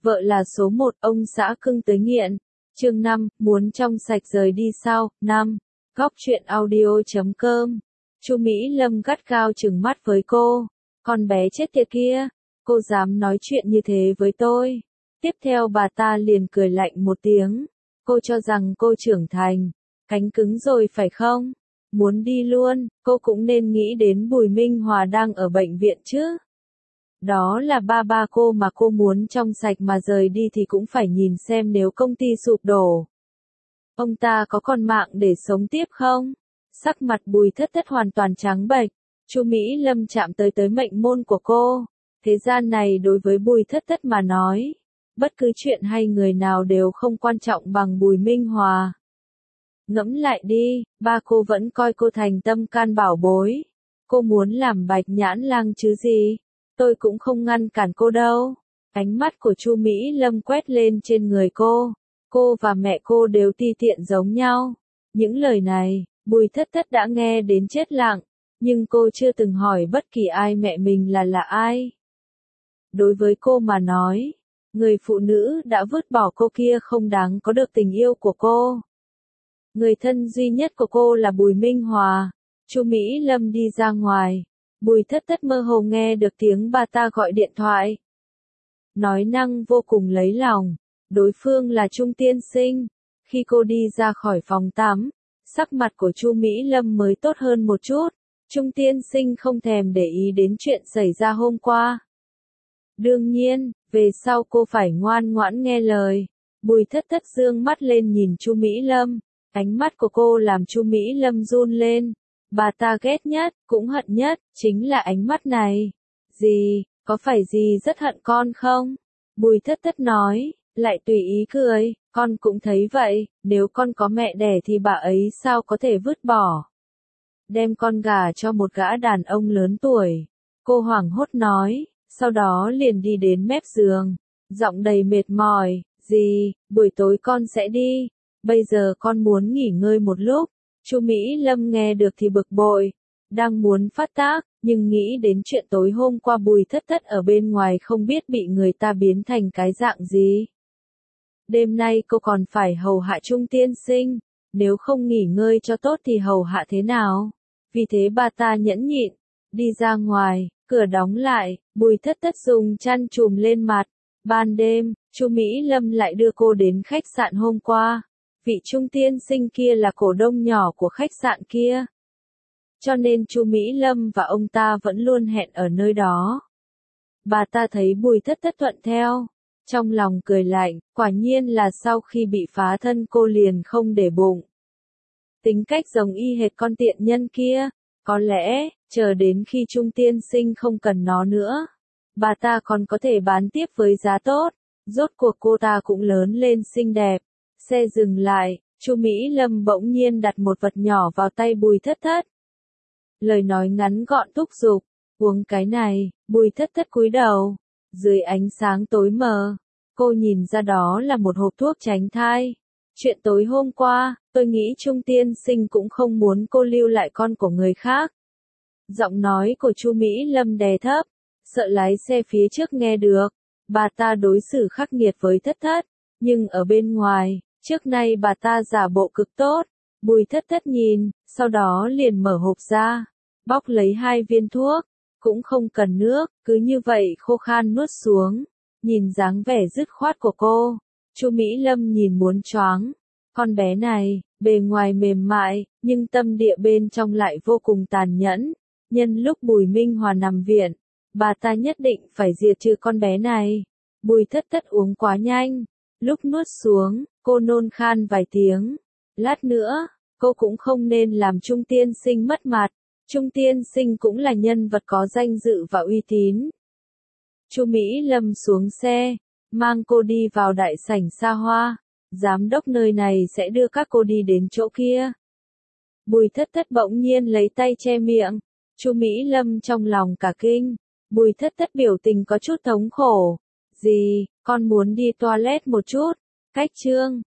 Vợ là số 1, ông xã cưng tới nghiện. Chương 5, muốn trong sạch rời đi sao? 5. Góc truyện audio.com. Chu Mỹ Lâm gắt gao trừng mắt với cô. Con bé chết tiệt kia, cô dám nói chuyện như thế với tôi. Tiếp theo bà ta liền cười lạnh một tiếng. Cô cho rằng cô trưởng thành, cánh cứng rồi phải không? Muốn đi luôn, cô cũng nên nghĩ đến Bùi Minh Hòa đang ở bệnh viện chứ. Đó là ba cô mà cô muốn trong sạch mà rời đi thì cũng phải nhìn xem nếu công ty sụp đổ. Ông ta có còn mạng để sống tiếp không? Sắc mặt Bùi Thất Thất hoàn toàn trắng bệch. Chu Mỹ Lâm chạm tới mệnh môn của cô. Thế gian này đối với Bùi Thất Thất mà nói, bất cứ chuyện hay người nào đều không quan trọng bằng Bùi Minh Hòa. Ngẫm lại đi, ba cô vẫn coi cô thành tâm can bảo bối. Cô muốn làm Bạch Nhãn Lang chứ gì? Tôi cũng không ngăn cản cô đâu. Ánh mắt của Chu Mỹ Lâm quét lên trên người cô. Cô và mẹ cô đều ti tiện giống nhau. Những lời này, Bùi Thất Thất đã nghe đến chết lặng. Nhưng cô chưa từng hỏi bất kỳ ai mẹ mình là ai. Đối với cô mà nói, người phụ nữ đã vứt bỏ cô kia không đáng có được tình yêu của cô. Người thân duy nhất của cô là Bùi Minh Hòa. Chu Mỹ Lâm đi ra ngoài. Bùi Thất Thất mơ hồ nghe được tiếng bà ta gọi điện thoại. Nói năng vô cùng lấy lòng. Đối phương là Trung Tiên Sinh. Khi cô đi ra khỏi phòng tắm, sắc mặt của Chu Mỹ Lâm mới tốt hơn một chút. Trung Tiên Sinh không thèm để ý đến chuyện xảy ra hôm qua. Đương nhiên, về sau cô phải ngoan ngoãn nghe lời. Bùi Thất Thất dương mắt lên nhìn Chu Mỹ Lâm. Ánh mắt của cô làm Chu Mỹ Lâm run lên. Bà ta ghét nhất, cũng hận nhất, chính là ánh mắt này. Gì, có phải gì rất hận con không? Bùi Thất Thất nói, lại tùy ý cười, con cũng thấy vậy, nếu con có mẹ đẻ thì bà ấy sao có thể vứt bỏ. Đem con gả cho một gã đàn ông lớn tuổi. Cô hoảng hốt nói, sau đó liền đi đến mép giường, giọng đầy mệt mỏi, gì, buổi tối con sẽ đi, bây giờ con muốn nghỉ ngơi một lúc. Chu Mỹ Lâm nghe được thì bực bội, đang muốn phát tác, nhưng nghĩ đến chuyện tối hôm qua Bùi Thất Thất ở bên ngoài không biết bị người ta biến thành cái dạng gì. Đêm nay cô còn phải hầu hạ Trung Tiên Sinh, nếu không nghỉ ngơi cho tốt thì hầu hạ thế nào? Vì thế bà ta nhẫn nhịn, đi ra ngoài, cửa đóng lại, Bùi Thất Thất dùng chăn trùm lên mặt. Ban đêm, Chu Mỹ Lâm lại đưa cô đến khách sạn hôm qua. Vị Trung Tiên Sinh kia là cổ đông nhỏ của khách sạn kia. Cho nên Chu Mỹ Lâm và ông ta vẫn luôn hẹn ở nơi đó. Bà ta thấy Bùi Thất Thất thuận theo. Trong lòng cười lạnh, quả nhiên là sau khi bị phá thân cô liền không để bụng. Tính cách giống y hệt con tiện nhân kia. Có lẽ, chờ đến khi Trung Tiên Sinh không cần nó nữa, bà ta còn có thể bán tiếp với giá tốt. Rốt cuộc cô ta cũng lớn lên xinh đẹp. Xe dừng lại, Chu Mỹ Lâm bỗng nhiên đặt một vật nhỏ vào tay Bùi Thất Thất. Lời nói ngắn gọn thúc giục, uống cái này. Bùi Thất Thất cúi đầu. Dưới ánh sáng tối mờ, cô nhìn ra đó là một hộp thuốc tránh thai. Chuyện tối hôm qua, tôi nghĩ Trung Tiên Sinh cũng không muốn cô lưu lại con của người khác. Giọng nói của Chu Mỹ Lâm đè thấp, sợ lái xe phía trước nghe được. Bà ta đối xử khắc nghiệt với Thất Thất, nhưng ở bên ngoài, trước nay bà ta giả bộ cực tốt. Bùi Thất Thất nhìn, sau đó liền mở hộp ra, bóc lấy 2 viên thuốc, cũng không cần nước, cứ như vậy khô khan nuốt xuống. Nhìn dáng vẻ dứt khoát của cô, Chu Mỹ Lâm nhìn muốn choáng. Con bé này, bề ngoài mềm mại, nhưng tâm địa bên trong lại vô cùng tàn nhẫn. Nhân lúc Bùi Minh Hòa nằm viện, bà ta nhất định phải diệt trừ con bé này. Bùi Thất Thất uống quá nhanh, lúc nuốt xuống, cô nôn khan vài tiếng. Lát nữa, cô cũng không nên làm Trung Tiên Sinh mất mặt. Trung Tiên Sinh cũng là nhân vật có danh dự và uy tín. Chu Mỹ Lâm xuống xe, mang cô đi vào đại sảnh xa hoa. Giám đốc nơi này sẽ đưa các cô đi đến chỗ kia. Bùi Thất Thất bỗng nhiên lấy tay che miệng. Chu Mỹ Lâm trong lòng cả kinh. Bùi Thất Thất biểu tình có chút thống khổ. Gì, con muốn đi toilet một chút. Cách chương.